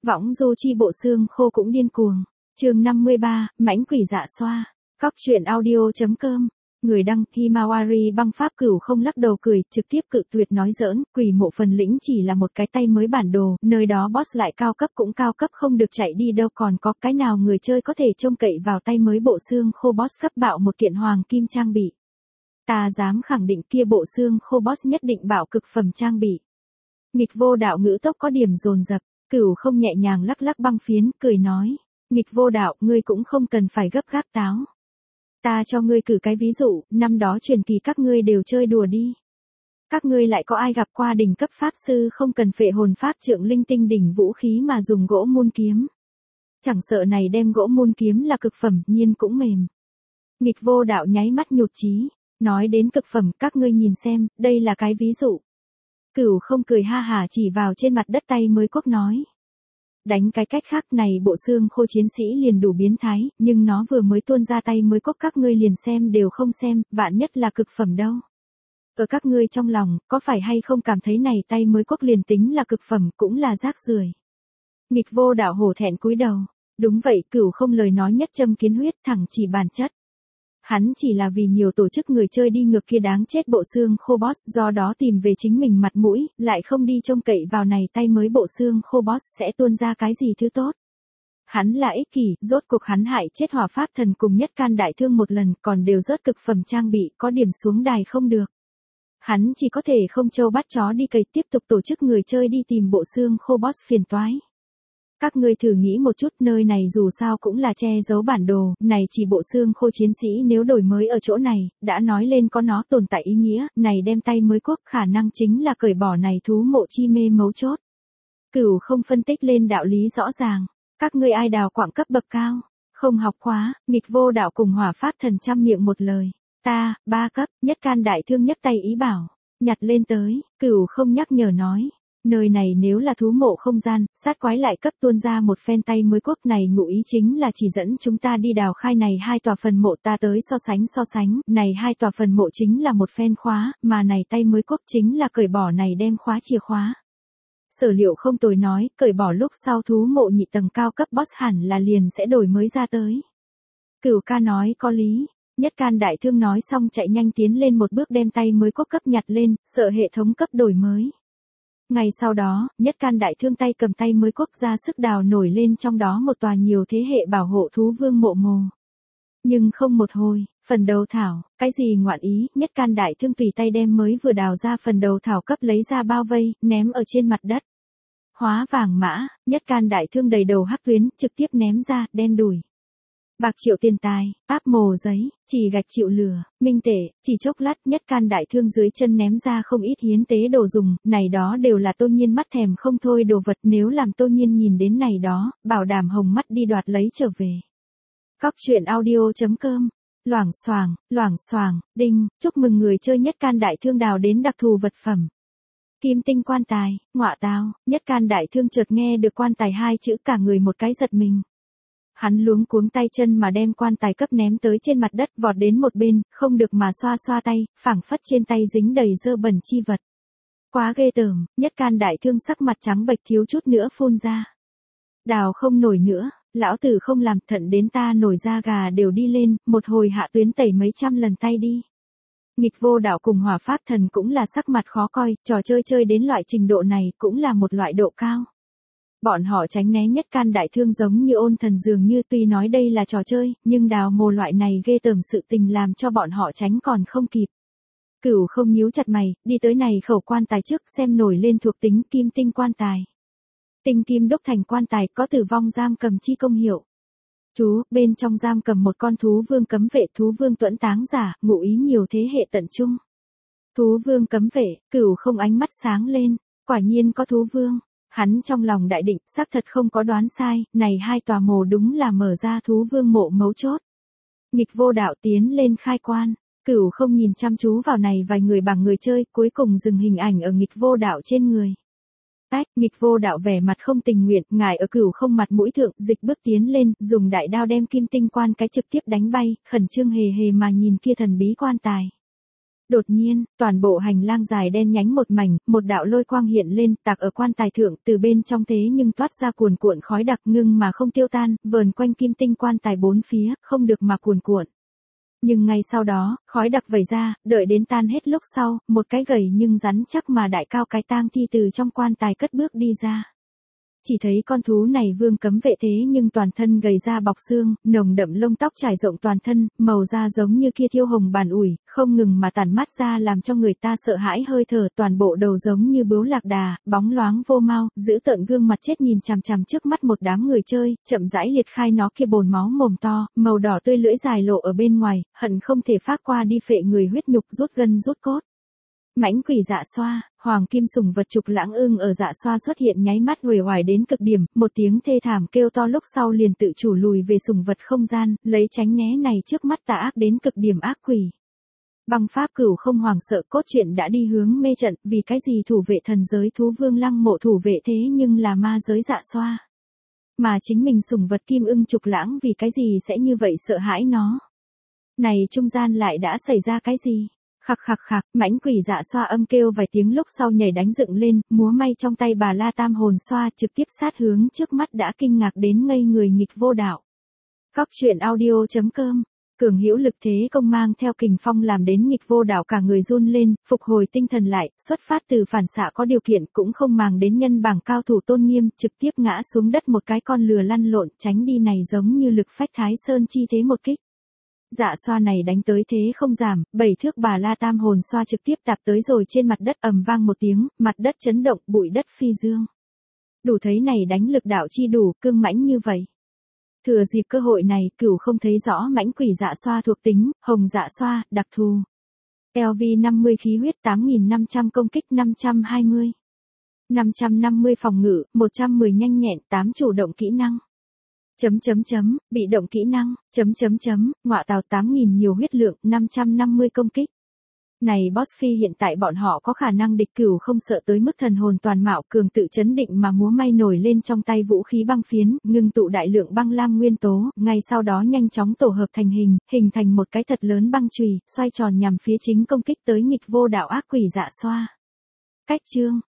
Võng du chi bộ xương khô cũng điên cuồng. Chương 53, mãnh quỷ dạ xoa. Cóc truyện audio.com. Người đăng Himawari băng pháp cửu không lắc đầu cười, trực tiếp cự tuyệt nói giỡn, quỷ mộ phần lĩnh chỉ là một cái tay mới bản đồ, nơi đó boss lại cao cấp cũng cao cấp không được chạy đi đâu, còn có cái nào người chơi có thể trông cậy vào tay mới bộ xương khô boss cấp bạo một kiện hoàng kim trang bị. Ta dám khẳng định kia bộ xương khô boss nhất định bạo cực phẩm trang bị. Nghịch vô đạo ngữ tốc có điểm dồn dập, cửu không nhẹ nhàng lắc lắc băng phiến, cười nói, nghịch vô đạo, ngươi cũng không cần phải gấp gáp táo. Ta cho ngươi cử cái ví dụ, năm đó truyền kỳ các ngươi đều chơi đùa đi. Các ngươi lại có ai gặp qua đỉnh cấp pháp sư không cần phệ hồn pháp trượng linh tinh đỉnh vũ khí mà dùng gỗ muôn kiếm. Chẳng sợ này đem gỗ muôn kiếm là cực phẩm, nhiên cũng mềm. Nghịch vô đạo nháy mắt nhụt chí, nói đến cực phẩm, các ngươi nhìn xem, đây là cái ví dụ. Cửu không cười ha hả chỉ vào trên mặt đất tay mới quốc nói. Đánh cái cách khác này bộ xương khô chiến sĩ liền đủ biến thái, nhưng nó vừa mới tuôn ra tay mới cốc các ngươi liền xem đều không xem, vạn nhất là cực phẩm đâu. Ở các ngươi trong lòng, có phải hay không cảm thấy này tay mới cốc liền tính là cực phẩm cũng là rác rưởi. Nghịch vô đạo hổ thẹn cúi đầu. Đúng vậy, cửu không lời nói nhất châm kiến huyết thẳng chỉ bản chất. Hắn chỉ là vì nhiều tổ chức người chơi đi ngược kia đáng chết bộ xương khô boss, do đó tìm về chính mình mặt mũi, lại không đi trông cậy vào này tay mới bộ xương khô boss sẽ tuôn ra cái gì thứ tốt. Hắn là ích kỷ, rốt cuộc hắn hại chết hỏa pháp thần cùng nhất can đại thương một lần, còn đều rớt cực phẩm trang bị, có điểm xuống đài không được. Hắn chỉ có thể không trâu bắt chó đi cày, tiếp tục tổ chức người chơi đi tìm bộ xương khô boss phiền toái. Các ngươi thử nghĩ một chút, nơi này dù sao cũng là che giấu bản đồ, này chỉ bộ xương khô chiến sĩ nếu đổi mới ở chỗ này, đã nói lên có nó tồn tại ý nghĩa, này đem tay mới quốc khả năng chính là cởi bỏ này thú mộ chi mê mấu chốt. Cửu không phân tích lên đạo lý rõ ràng, các ngươi ai đào quạng cấp bậc cao, không học khóa, nghịch vô đạo cùng hỏa pháp thần trăm miệng một lời, ta, 3 cấp, nhất can đại thương nhấc tay ý bảo, nhặt lên tới, cửu không nhắc nhở nói. Nơi này nếu là thú mộ không gian, sát quái lại cấp tuôn ra một phen tay mới quốc này ngụ ý chính là chỉ dẫn chúng ta đi đào khai này hai tòa phần mộ ta tới so sánh, này hai tòa phần mộ chính là một phen khóa, mà này tay mới quốc chính là cởi bỏ này đem khóa chìa khóa. Sở liệu không tồi nói, cởi bỏ lúc sau thú mộ nhị tầng cao cấp boss hẳn là liền sẽ đổi mới ra tới. Cửu ca nói có lý. Nhất can đại thương nói xong chạy nhanh tiến lên một bước đem tay mới quốc cấp nhặt lên, sợ hệ thống cấp đổi mới. Ngày sau đó, nhất can đại thương tay cầm tay mới quốc ra sức đào nổi lên trong đó một tòa nhiều thế hệ bảo hộ thú vương mộ mồ. Nhưng không một hồi, phần đầu thảo, cái gì ngoạn ý, nhất can đại thương tùy tay đem mới vừa đào ra phần đầu thảo cấp lấy ra bao vây, ném ở trên mặt đất. Hóa vàng mã, nhất can đại thương đầy đầu hắc tuyến, trực tiếp ném ra, đen đủi. Bạc triệu tiền tài, áp mồ giấy, chỉ gạch chịu lửa, minh tệ, chỉ chốc lát nhất can đại thương dưới chân ném ra không ít hiến tế đồ dùng, này đó đều là Tô Nhiên mắt thèm không thôi đồ vật, nếu làm Tô Nhiên nhìn đến này đó, bảo đảm hồng mắt đi đoạt lấy trở về. Cóc truyện audio.com. Loảng xoảng, đinh, chúc mừng người chơi nhất can đại thương đào đến đặc thù vật phẩm. Kim tinh quan tài, ngọa tao, nhất can đại thương chợt nghe được quan tài hai chữ cả người một cái giật mình. Hắn luống cuống tay chân mà đem quan tài cấp ném tới trên mặt đất vọt đến một bên, không được mà xoa xoa tay, phảng phất trên tay dính đầy dơ bẩn chi vật. Quá ghê tởm, nhất can đại thương sắc mặt trắng bệch thiếu chút nữa phun ra. Đào không nổi nữa, lão tử không làm, thận đến ta nổi da gà đều đi lên, một hồi hạ tuyến tẩy mấy trăm lần tay đi. Nghịch vô đạo cùng hỏa pháp thần cũng là sắc mặt khó coi, trò chơi đến loại trình độ này cũng là một loại độ cao. Bọn họ tránh né nhất can đại thương giống như ôn thần dường như tuy nói đây là trò chơi, nhưng đào mồ loại này ghê tởm sự tình làm cho bọn họ tránh còn không kịp. Cửu không nhíu chặt mày, đi tới này khẩu quan tài trước xem nổi lên thuộc tính kim tinh quan tài. Tinh kim đúc thành quan tài có tử vong giam cầm chi công hiệu. Chú, bên trong giam cầm một con thú vương cấm vệ, thú vương tuẫn táng giả, ngụ ý nhiều thế hệ tận trung. Thú vương cấm vệ, cửu không ánh mắt sáng lên, quả nhiên có thú vương. Hắn trong lòng đại định, xác thật không có đoán sai, này hai tòa mồ đúng là mở ra thú vương mộ mấu chốt. Nghịch vô đạo tiến lên khai quan, cửu không nhìn chăm chú vào này vài người bằng người chơi, cuối cùng dừng hình ảnh ở nghịch vô đạo trên người. Nghịch vô đạo vẻ mặt không tình nguyện, ngài ở cửu không mặt mũi thượng, dịch bước tiến lên, dùng đại đao đem kim tinh quan cái trực tiếp đánh bay, khẩn trương hề hề mà nhìn kia thần bí quan tài. Đột nhiên, toàn bộ hành lang dài đen nhánh một mảnh, một đạo lôi quang hiện lên, tạc ở quan tài thượng, từ bên trong thế nhưng toát ra cuồn cuộn khói đặc ngưng mà không tiêu tan, vờn quanh kim tinh quan tài bốn phía, không được mà cuồn cuộn. Nhưng ngay sau đó, khói đặc vẩy ra, đợi đến tan hết lúc sau, một cái gầy nhưng rắn chắc mà đại cao cái tang thi từ trong quan tài cất bước đi ra. Chỉ thấy con thú này vương cấm vệ thế nhưng toàn thân gầy ra bọc xương, nồng đậm lông tóc trải rộng toàn thân, màu da giống như kia thiêu hồng bàn ủi, không ngừng mà tản mát ra làm cho người ta sợ hãi hơi thở, toàn bộ đầu giống như bướu lạc đà, bóng loáng vô mau, giữ tợn gương mặt chết nhìn chằm chằm trước mắt một đám người chơi, chậm rãi liệt khai nó kia bồn máu mồm to, màu đỏ tươi lưỡi dài lộ ở bên ngoài, hận không thể phác qua đi phệ người huyết nhục rút gân rút cốt. Mãnh quỷ dạ xoa, hoàng kim sủng vật trục lãng ưng ở dạ xoa xuất hiện nháy mắt uể oải đến cực điểm, một tiếng thê thảm kêu to lúc sau liền tự chủ lùi về sủng vật không gian, lấy tránh né này trước mắt tà ác đến cực điểm ác quỷ. Băng pháp cửu không hoàng sợ cốt truyện đã đi hướng mê trận, vì cái gì thủ vệ thần giới thú vương lăng mộ thủ vệ thế nhưng là ma giới dạ xoa. Mà chính mình sủng vật kim ưng trục lãng vì cái gì sẽ như vậy sợ hãi nó. Này trung gian lại đã xảy ra cái gì? Khặc khặc khặc, mãnh quỷ dạ xoa âm kêu vài tiếng lúc sau nhảy đánh dựng lên, múa may trong tay bà la tam hồn xoa trực tiếp sát hướng trước mắt đã kinh ngạc đến ngây người nghịch vô đạo. Cóc truyện audio.com, cường hữu lực thế công mang theo kình phong làm đến nghịch vô đạo cả người run lên, phục hồi tinh thần lại, xuất phát từ phản xạ có điều kiện cũng không màng đến nhân bảng cao thủ tôn nghiêm, trực tiếp ngã xuống đất một cái con lừa lăn lộn tránh đi này giống như lực phách thái sơn chi thế một kích. Dạ xoa này đánh tới thế không giảm, 7 thước bà la tam hồn xoa trực tiếp tạp tới rồi trên mặt đất ầm vang một tiếng, mặt đất chấn động, bụi đất phi dương. Đủ thấy này đánh lực đạo chi đủ, cương mãnh như vậy. Thừa dịp cơ hội này, cửu không thấy rõ mãnh quỷ dạ xoa thuộc tính, hồng dạ xoa, đặc thù. LV 50 khí huyết 8.500 công kích 520. 550 phòng ngự, 110 nhanh nhẹn 8 chủ động kỹ năng. Bị động kỹ năng, ngọa tào 8.000 nhiều huyết lượng, 550 công kích. Này boss phi hiện tại bọn họ có khả năng địch cửu không sợ tới mức thần hồn toàn mạo cường tự chấn định mà múa may nổi lên trong tay vũ khí băng phiến, ngưng tụ đại lượng băng lam nguyên tố, ngay sau đó nhanh chóng tổ hợp thành hình thành một cái thật lớn băng chùy, xoay tròn nhằm phía chính công kích tới nghịch vô đạo ác quỷ dạ xoa. Cách chương